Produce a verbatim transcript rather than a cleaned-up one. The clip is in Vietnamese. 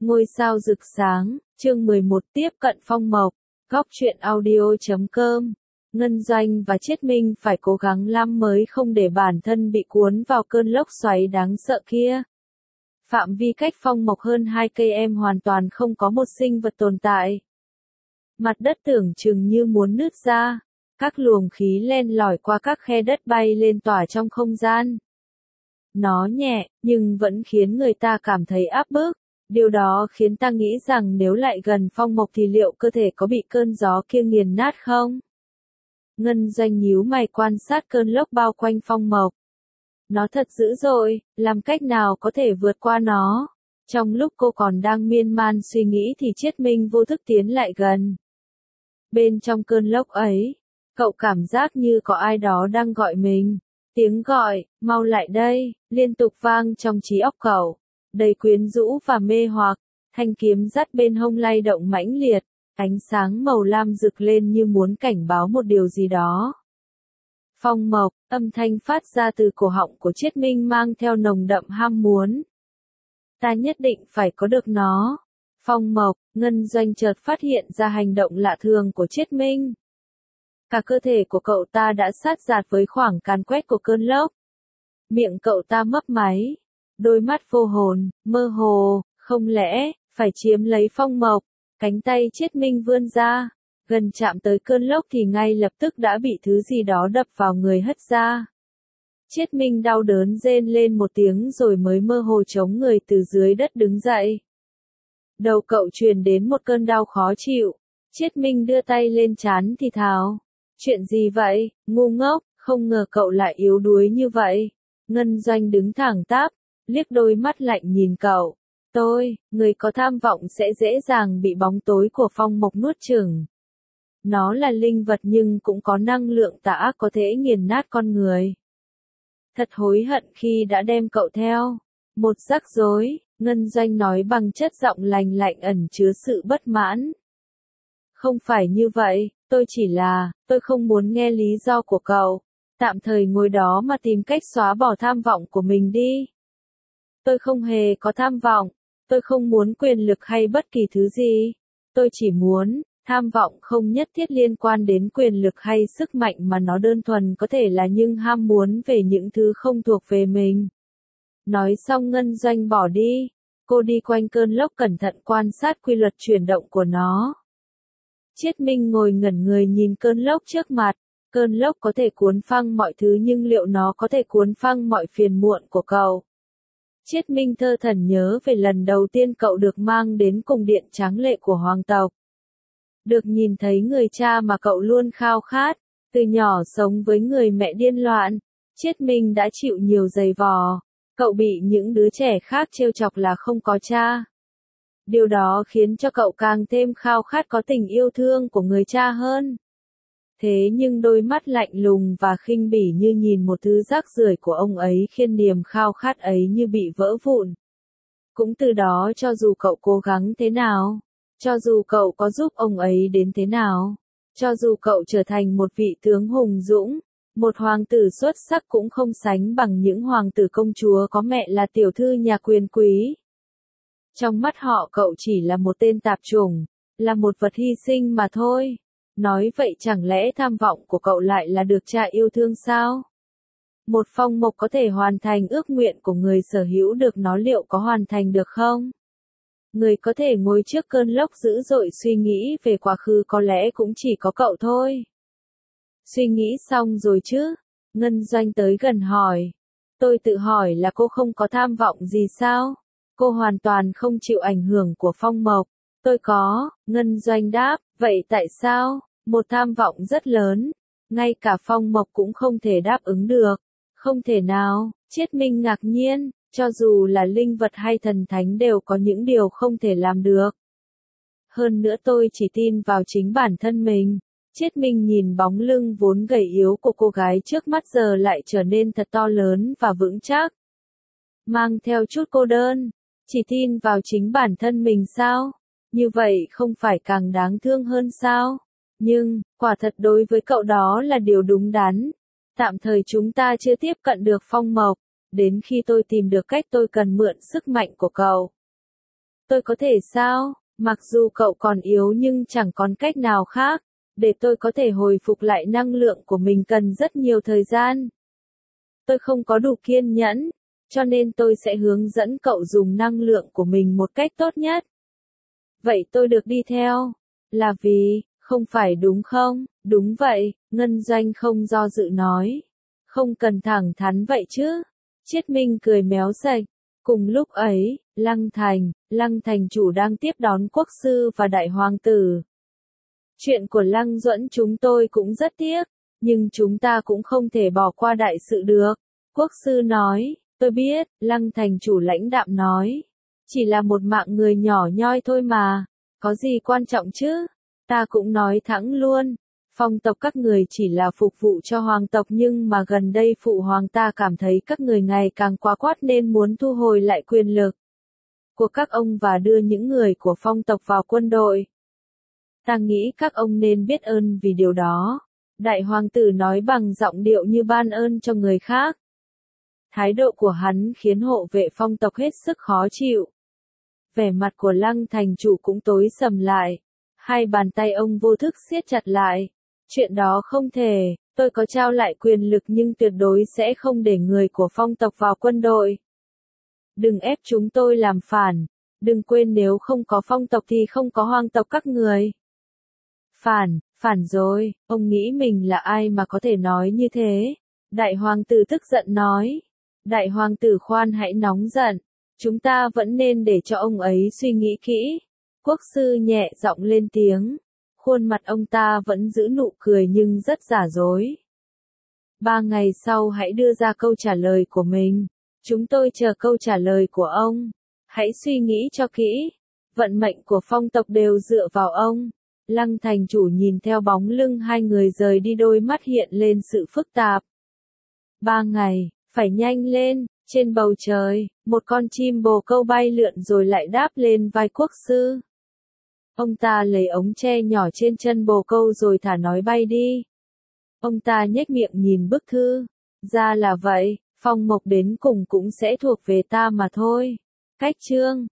Ngôi sao rực sáng, chương mười một tiếp cận phong mộc, góc truyện audio chấm com. Ngân Doanh và Chiết Minh phải cố gắng lắm mới không để bản thân bị cuốn vào cơn lốc xoáy đáng sợ kia. Phạm vi cách phong mộc hơn hai cây em hoàn toàn không có một sinh vật tồn tại. Mặt đất tưởng chừng như muốn nứt ra, các luồng khí len lỏi qua các khe đất bay lên tỏa trong không gian. Nó nhẹ, nhưng vẫn khiến người ta cảm thấy áp bức. Điều đó khiến ta nghĩ rằng nếu lại gần phong mộc thì liệu cơ thể có bị cơn gió kia nghiền nát không? Ngân Doanh nhíu mày quan sát cơn lốc bao quanh phong mộc. Nó thật dữ dội, làm cách nào có thể vượt qua nó? Trong lúc cô còn đang miên man suy nghĩ thì Chiết Minh vô thức tiến lại gần. Bên trong cơn lốc ấy, cậu cảm giác như có ai đó đang gọi mình. Tiếng gọi, mau lại đây, liên tục vang trong trí óc cậu. Đầy quyến rũ và mê hoặc, thanh kiếm dắt bên hông lay động mãnh liệt, ánh sáng màu lam rực lên như muốn cảnh báo một điều gì đó. Phong mộc, âm thanh phát ra từ cổ họng của Chiết Minh mang theo nồng đậm ham muốn. Ta nhất định phải có được nó. Phong mộc, Ngân Doanh chợt phát hiện ra hành động lạ thường của Chiết Minh. Cả cơ thể của cậu ta đã sát dạt với khoảng càn quét của cơn lốc. Miệng cậu ta mấp máy. Đôi mắt vô hồn, mơ hồ, không lẽ, phải chiếm lấy phong mộc, cánh tay Chiết Minh vươn ra, gần chạm tới cơn lốc thì ngay lập tức đã bị thứ gì đó đập vào người hất ra. Chiết Minh đau đớn rên lên một tiếng rồi mới mơ hồ chống người từ dưới đất đứng dậy. Đầu cậu truyền đến một cơn đau khó chịu, Chiết Minh đưa tay lên trán thì thào. Chuyện gì vậy, ngu ngốc, không ngờ cậu lại yếu đuối như vậy. Ngân Doanh đứng thẳng tắp, liếc đôi mắt lạnh nhìn cậu. Tôi, người có tham vọng sẽ dễ dàng bị bóng tối của phong mộc nuốt chửng. Nó là linh vật nhưng cũng có năng lượng tà ác có thể nghiền nát con người. Thật hối hận khi đã đem cậu theo. Một rắc rối, Ngân Doanh nói bằng chất giọng lành lạnh ẩn chứa sự bất mãn. Không phải như vậy, tôi chỉ là, tôi không muốn nghe lý do của cậu. Tạm thời ngồi đó mà tìm cách xóa bỏ tham vọng của mình đi. Tôi không hề có tham vọng, tôi không muốn quyền lực hay bất kỳ thứ gì. Tôi chỉ muốn, tham vọng không nhất thiết liên quan đến quyền lực hay sức mạnh mà nó đơn thuần có thể là những ham muốn về những thứ không thuộc về mình. Nói xong Ngân Doanh bỏ đi, cô đi quanh cơn lốc cẩn thận quan sát quy luật chuyển động của nó. Chiết Minh ngồi ngẩn người nhìn cơn lốc trước mặt, cơn lốc có thể cuốn phăng mọi thứ nhưng liệu nó có thể cuốn phăng mọi phiền muộn của cậu? Chiết Minh thơ thẩn nhớ về lần đầu tiên cậu được mang đến cung điện tráng lệ của hoàng tộc. Được nhìn thấy người cha mà cậu luôn khao khát, từ nhỏ sống với người mẹ điên loạn, Chiết Minh đã chịu nhiều giày vò, cậu bị những đứa trẻ khác trêu chọc là không có cha. Điều đó khiến cho cậu càng thêm khao khát có tình yêu thương của người cha hơn. Thế nhưng đôi mắt lạnh lùng và khinh bỉ như nhìn một thứ rác rưởi của ông ấy khiến niềm khao khát ấy như bị vỡ vụn. Cũng từ đó cho dù cậu cố gắng thế nào, cho dù cậu có giúp ông ấy đến thế nào, cho dù cậu trở thành một vị tướng hùng dũng, một hoàng tử xuất sắc cũng không sánh bằng những hoàng tử công chúa có mẹ là tiểu thư nhà quyền quý. Trong mắt họ cậu chỉ là một tên tạp chủng, là một vật hy sinh mà thôi. Nói vậy chẳng lẽ tham vọng của cậu lại là được cha yêu thương sao? Một phong mộc có thể hoàn thành ước nguyện của người sở hữu được nó liệu có hoàn thành được không? Người có thể ngồi trước cơn lốc dữ dội suy nghĩ về quá khứ có lẽ cũng chỉ có cậu thôi. Suy nghĩ xong rồi chứ? Ngân Doanh tới gần hỏi. Tôi tự hỏi là cô không có tham vọng gì sao? Cô hoàn toàn không chịu ảnh hưởng của phong mộc. Tôi có, Ngân Doanh đáp, vậy tại sao? Một tham vọng rất lớn, ngay cả phong mộc cũng không thể đáp ứng được. Không thể nào, Chiết Minh ngạc nhiên, cho dù là linh vật hay thần thánh đều có những điều không thể làm được. Hơn nữa tôi chỉ tin vào chính bản thân mình. Chiết Minh nhìn bóng lưng vốn gầy yếu của cô gái trước mắt giờ lại trở nên thật to lớn và vững chắc. Mang theo chút cô đơn, chỉ tin vào chính bản thân mình sao? Như vậy không phải càng đáng thương hơn sao? Nhưng, quả thật đối với cậu đó là điều đúng đắn. Tạm thời chúng ta chưa tiếp cận được phong mộc, đến khi tôi tìm được cách tôi cần mượn sức mạnh của cậu. Tôi có thể sao? Mặc dù cậu còn yếu nhưng chẳng còn cách nào khác. Để tôi có thể hồi phục lại năng lượng của mình cần rất nhiều thời gian. Tôi không có đủ kiên nhẫn, cho nên tôi sẽ hướng dẫn cậu dùng năng lượng của mình một cách tốt nhất. Vậy tôi được đi theo. Là vì, không phải đúng không? Đúng vậy, Ngân Doanh không do dự nói. Không cần thẳng thắn vậy chứ. Chiết Minh cười méo sạch. Cùng lúc ấy, Lăng Thành, Lăng Thành chủ đang tiếp đón quốc sư và đại hoàng tử. Chuyện của Lăng Duẫn chúng tôi cũng rất tiếc, nhưng chúng ta cũng không thể bỏ qua đại sự được. Quốc sư nói, tôi biết, Lăng Thành chủ lãnh đạm nói. Chỉ là một mạng người nhỏ nhoi thôi mà, có gì quan trọng chứ? Ta cũng nói thẳng luôn, phong tộc các người chỉ là phục vụ cho hoàng tộc nhưng mà gần đây phụ hoàng ta cảm thấy các người ngày càng quá quát nên muốn thu hồi lại quyền lực của các ông và đưa những người của phong tộc vào quân đội. Ta nghĩ các ông nên biết ơn vì điều đó. Đại hoàng tử nói bằng giọng điệu như ban ơn cho người khác. Thái độ của hắn khiến hộ vệ phong tộc hết sức khó chịu. Vẻ mặt của Lăng Thành chủ cũng tối sầm lại. Hai bàn tay ông vô thức siết chặt lại. Chuyện đó không thể, tôi có trao lại quyền lực nhưng tuyệt đối sẽ không để người của phong tộc vào quân đội. Đừng ép chúng tôi làm phản. Đừng quên nếu không có phong tộc thì không có hoàng tộc các người. Phản, phản rồi, ông nghĩ mình là ai mà có thể nói như thế? Đại hoàng tử tức giận nói. Đại hoàng tử khoan hãy nóng giận. Chúng ta vẫn nên để cho ông ấy suy nghĩ kỹ. Quốc sư nhẹ giọng lên tiếng. Khuôn mặt ông ta vẫn giữ nụ cười nhưng rất giả dối. Ba ngày sau hãy đưa ra câu trả lời của mình. Chúng tôi chờ câu trả lời của ông. Hãy suy nghĩ cho kỹ. Vận mệnh của phong tộc đều dựa vào ông. Lăng Thành chủ nhìn theo bóng lưng hai người rời đi, đôi mắt hiện lên sự phức tạp. Ba ngày, phải nhanh lên. Trên bầu trời, một con chim bồ câu bay lượn rồi lại đáp lên vai quốc sư. Ông ta lấy ống tre nhỏ trên chân bồ câu rồi thả nói bay đi. Ông ta nhếch miệng nhìn bức thư. Ra là vậy, phong mộc đến cùng cũng sẽ thuộc về ta mà thôi. Cách chương